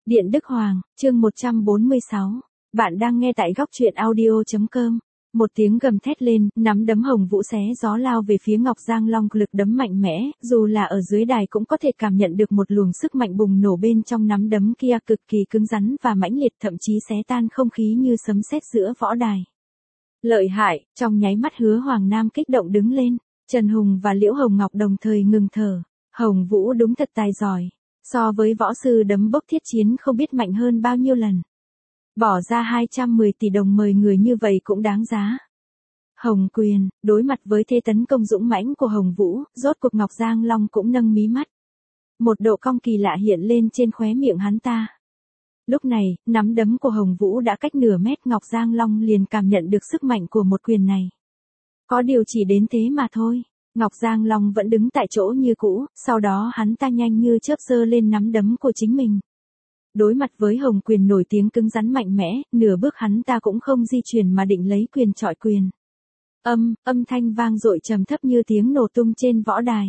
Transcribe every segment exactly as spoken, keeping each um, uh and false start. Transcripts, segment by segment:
Điện Đức Hoàng, chương một trăm bốn mươi sáu. Bạn đang nghe tại góc truyện audio chấm com. Một tiếng gầm thét lên, nắm đấm Hồng Vũ xé gió lao về phía Ngọc Giang Long, lực đấm mạnh mẽ, dù là ở dưới đài cũng có thể cảm nhận được một luồng sức mạnh bùng nổ bên trong nắm đấm kia, cực kỳ cứng rắn và mãnh liệt, thậm chí xé tan không khí như sấm sét giữa võ đài. Lợi hại, trong nháy mắt Hứa Hoàng Nam kích động đứng lên, Trần Hùng và Liễu Hồng Ngọc đồng thời ngừng thở. Hồng Vũ đúng thật tài giỏi. So với võ sư đấm bốc thiết chiến không biết mạnh hơn bao nhiêu lần. Bỏ ra hai trăm mười tỷ đồng mời người như vậy cũng đáng giá. Hồng quyền, đối mặt với thế tấn công dũng mãnh của Hồng Vũ, rốt cuộc Ngọc Giang Long cũng nâng mí mắt. Một độ cong kỳ lạ hiện lên trên khóe miệng hắn ta. Lúc này, nắm đấm của Hồng Vũ đã cách nửa mét, Ngọc Giang Long liền cảm nhận được sức mạnh của một quyền này. Có điều chỉ đến thế mà thôi. Ngọc Giang Long vẫn đứng tại chỗ như cũ, sau đó hắn ta nhanh như chớp giơ lên nắm đấm của chính mình. Đối mặt với Hồng quyền nổi tiếng cứng rắn mạnh mẽ, nửa bước hắn ta cũng không di chuyển mà định lấy quyền chọi quyền. Âm, âm thanh vang dội trầm thấp như tiếng nổ tung trên võ đài.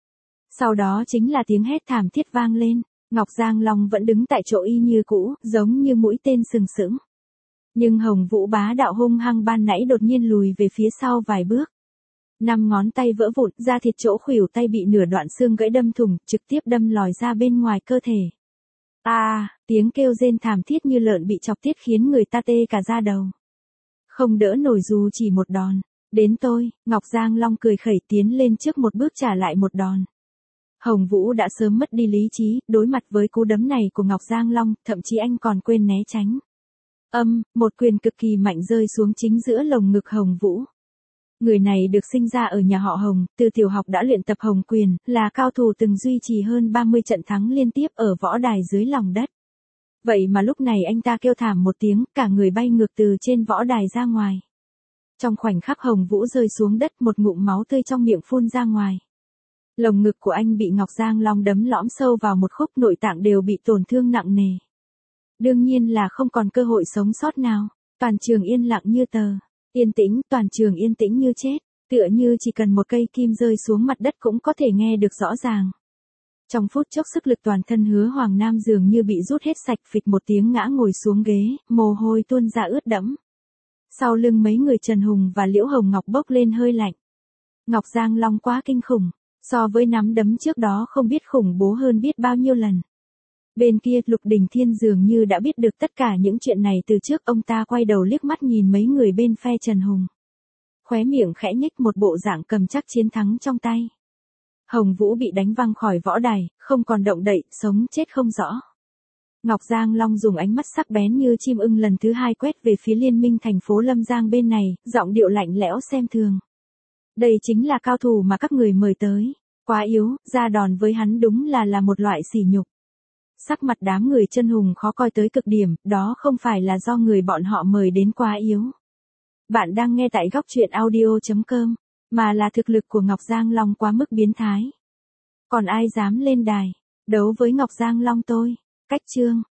Sau đó chính là tiếng hét thảm thiết vang lên, Ngọc Giang Long vẫn đứng tại chỗ y như cũ, giống như mũi tên sừng sững. Nhưng Hồng Vũ bá đạo hung hăng ban nãy đột nhiên lùi về phía sau vài bước. Năm ngón tay vỡ vụn, da thịt chỗ khuỷu tay bị nửa đoạn xương gãy đâm thủng, trực tiếp đâm lòi ra bên ngoài cơ thể. A, à, tiếng kêu rên thảm thiết như lợn bị chọc tiết khiến người ta tê cả da đầu. Không đỡ nổi dù chỉ một đòn. Đến tôi, Ngọc Giang Long cười khẩy tiến lên trước một bước trả lại một đòn. Hồng Vũ đã sớm mất đi lý trí, đối mặt với cú đấm này của Ngọc Giang Long, thậm chí anh còn quên né tránh. Âm, một quyền cực kỳ mạnh rơi xuống chính giữa lồng ngực Hồng Vũ. Người này được sinh ra ở nhà họ Hồng, từ tiểu học đã luyện tập Hồng quyền, là cao thủ từng duy trì hơn ba mươi trận thắng liên tiếp ở võ đài dưới lòng đất. Vậy mà lúc này anh ta kêu thảm một tiếng, cả người bay ngược từ trên võ đài ra ngoài. Trong khoảnh khắc Hồng Vũ rơi xuống đất, một ngụm máu tươi trong miệng phun ra ngoài. Lồng ngực của anh bị Ngọc Giang Long đấm lõm sâu vào một khúc, nội tạng đều bị tổn thương nặng nề. Đương nhiên là không còn cơ hội sống sót nào. Toàn trường yên lặng như tờ. Yên tĩnh, toàn trường yên tĩnh như chết, tựa như chỉ cần một cây kim rơi xuống mặt đất cũng có thể nghe được rõ ràng. Trong phút chốc sức lực toàn thân Hứa Hoàng Nam dường như bị rút hết sạch, phịch một tiếng ngã ngồi xuống ghế, mồ hôi tuôn ra ướt đẫm. Sau lưng mấy người Trần Hùng và Liễu Hồng Ngọc bốc lên hơi lạnh. Ngọc Giang Long quá kinh khủng, so với nắm đấm trước đó không biết khủng bố hơn biết bao nhiêu lần. Bên kia, Lục Đình Thiên dường như đã biết được tất cả những chuyện này từ trước, ông ta quay đầu liếc mắt nhìn mấy người bên phe Trần Hùng. Khóe miệng khẽ nhếch một bộ dạng cầm chắc chiến thắng trong tay. Hồng Vũ bị đánh văng khỏi võ đài, không còn động đậy, sống chết không rõ. Ngọc Giang Long dùng ánh mắt sắc bén như chim ưng lần thứ hai quét về phía liên minh thành phố Lâm Giang bên này, giọng điệu lạnh lẽo xem thường. Đây chính là cao thủ mà các người mời tới. Quá yếu, ra đòn với hắn đúng là là một loại sỉ nhục. Sắc mặt đám người Trần Hùng khó coi tới cực điểm, đó không phải là do người bọn họ mời đến quá yếu. Bạn đang nghe tại góc truyện audio chấm com, mà là thực lực của Ngọc Giang Long quá mức biến thái. Còn ai dám lên đài, đấu với Ngọc Giang Long tôi? Cách chương.